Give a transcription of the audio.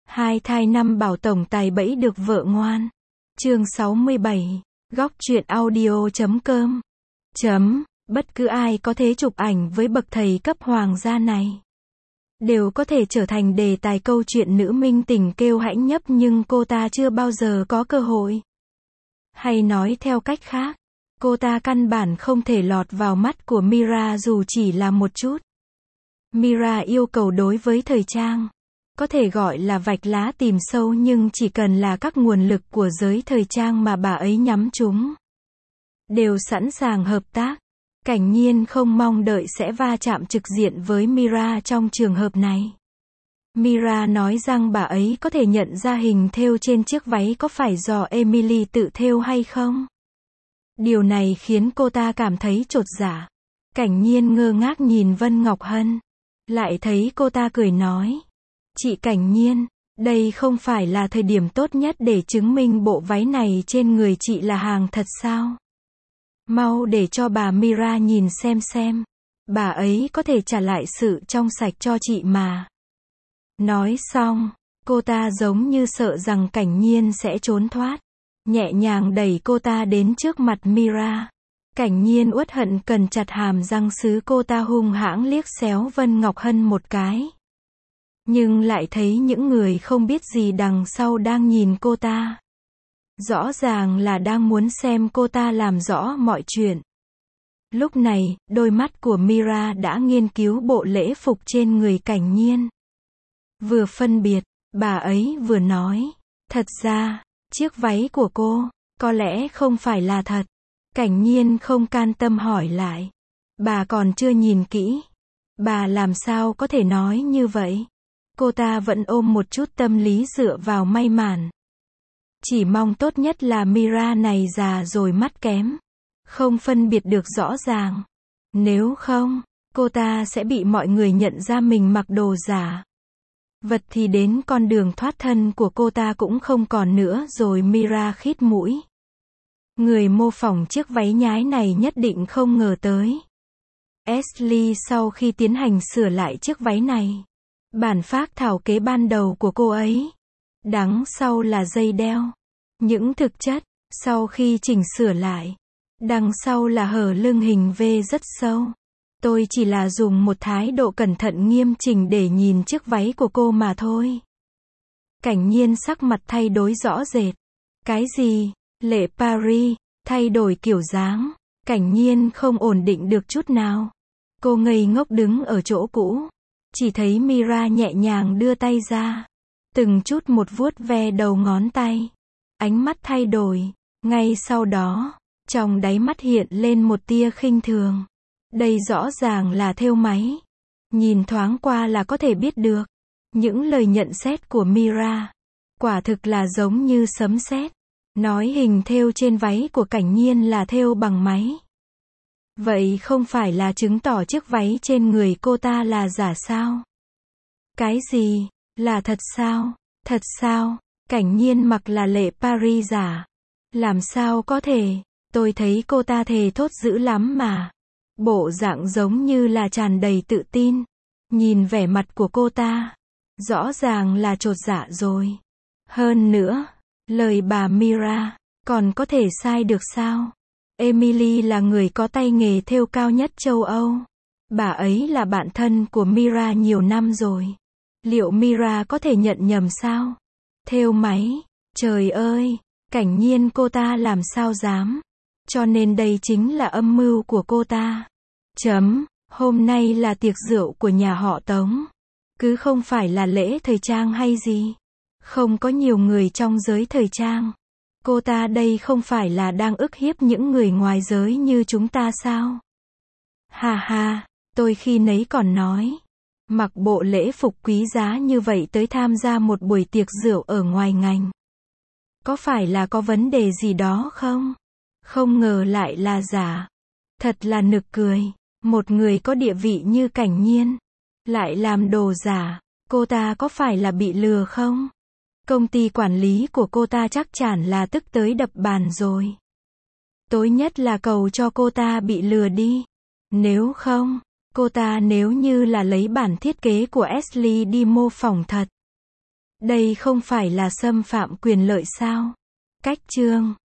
Hai thai năm bảo tổng tài bẫy được vợ ngoan. Chương 67. Góc truyện audio.com. Bất cứ ai có thể chụp ảnh với bậc thầy cấp hoàng gia này đều có thể trở thành đề tài câu chuyện nữ minh tình kêu hãnh nhấp, nhưng cô ta chưa bao giờ có cơ hội. Hay nói theo cách khác, cô ta căn bản không thể lọt vào mắt của Mira dù chỉ là một chút. Mira yêu cầu đối với thời trang có thể gọi là vạch lá tìm sâu, nhưng chỉ cần là các nguồn lực của giới thời trang mà bà ấy nhắm chúng đều sẵn sàng hợp tác. Cảnh Nhiên không mong đợi sẽ va chạm trực diện với Mira trong trường hợp này. Mira nói rằng bà ấy có thể nhận ra hình thêu trên chiếc váy có phải do Emily tự thêu hay không. Điều này khiến cô ta cảm thấy chột dạ. Cảnh Nhiên ngơ ngác nhìn Vân Ngọc Hân, lại thấy cô ta cười nói: "Chị Cảnh Nhiên, đây không phải là thời điểm tốt nhất để chứng minh bộ váy này trên người chị là hàng thật sao? Mau để cho bà Mira nhìn xem. Bà ấy có thể trả lại sự trong sạch cho chị mà." Nói xong, cô ta giống như sợ rằng Cảnh Nhiên sẽ trốn thoát, nhẹ nhàng đẩy cô ta đến trước mặt Mira. Cảnh Nhiên uất hận cần chặt hàm răng sứ, cô ta hung hãng liếc xéo Vân Ngọc Hân một cái, nhưng lại thấy những người không biết gì đằng sau đang nhìn cô ta. Rõ ràng là đang muốn xem cô ta làm rõ mọi chuyện. Lúc này, đôi mắt của Mira đã nghiên cứu bộ lễ phục trên người Cảnh Nhiên. Vừa phân biệt, bà ấy vừa nói: "Thật ra, chiếc váy của cô có lẽ không phải là thật." Cảnh Nhiên không can tâm hỏi lại: "Bà còn chưa nhìn kỹ, bà làm sao có thể nói như vậy?" Cô ta vẫn ôm một chút tâm lý dựa vào may mắn. Chỉ mong tốt nhất là Mira này già rồi mắt kém, không phân biệt được rõ ràng. Nếu không, cô ta sẽ bị mọi người nhận ra mình mặc đồ giả. Vật thì đến con đường thoát thân của cô ta cũng không còn nữa rồi. Mira khít mũi. Người mô phỏng chiếc váy nhái này nhất định không ngờ tới. Ashley sau khi tiến hành sửa lại chiếc váy này, bản phác thảo kế ban đầu của cô ấy, đằng sau là dây đeo. Những thực chất, sau khi chỉnh sửa lại, đằng sau là hở lưng hình V rất sâu. Tôi chỉ là dùng một thái độ cẩn thận nghiêm chỉnh để nhìn chiếc váy của cô mà thôi. Cảnh Nhiên sắc mặt thay đổi rõ rệt. Cái gì? Lệ Paris, thay đổi kiểu dáng. Cảnh Nhiên không ổn định được chút nào. Cô ngây ngốc đứng ở chỗ cũ. Chỉ thấy Mira nhẹ nhàng đưa tay ra, từng chút một vuốt ve đầu ngón tay. Ánh mắt thay đổi. Ngay sau đó, trong đáy mắt hiện lên một tia khinh thường. Đây rõ ràng là thêu máy. Nhìn thoáng qua là có thể biết được. Những lời nhận xét của Mira quả thực là giống như sấm sét. Nói hình thêu trên váy của Cảnh Nhiên là thêu bằng máy. Vậy không phải là chứng tỏ chiếc váy trên người cô ta là giả sao? Cái gì? Là thật sao? Thật sao? Cảnh Nhiên mặc là Lệ Paris giả? Làm sao có thể? Tôi thấy cô ta thề thốt dữ lắm mà. Bộ dạng giống như là tràn đầy tự tin. Nhìn vẻ mặt của cô ta, rõ ràng là chột dạ rồi. Hơn nữa, lời bà Mira còn có thể sai được sao? Emily là người có tay nghề thêu cao nhất châu Âu. Bà ấy là bạn thân của Mira nhiều năm rồi. Liệu Mira có thể nhận nhầm sao? Thêu máy? Trời ơi! Cảnh Nhiên cô ta làm sao dám? Cho nên đây chính là âm mưu của cô ta. Hôm nay là tiệc rượu của nhà họ Tống. Cứ không phải là lễ thời trang hay gì. Không có nhiều người trong giới thời trang. Cô ta đây không phải là đang ức hiếp những người ngoài giới như chúng ta sao? Ha ha, tôi khi nấy còn nói. Mặc bộ lễ phục quý giá như vậy tới tham gia một buổi tiệc rượu ở ngoài ngành. Có phải là có vấn đề gì đó không? Không ngờ lại là giả. Thật là nực cười. Một người có địa vị như Cảnh Nhiên lại làm đồ giả. Cô ta có phải là bị lừa không? Công ty quản lý của cô ta chắc chắn là tức tới đập bàn rồi. Tối nhất là cầu cho cô ta bị lừa đi. Nếu không, cô ta nếu như là lấy bản thiết kế của Ashley đi mô phỏng thật, Đây không phải là xâm phạm quyền lợi sao? Cách chương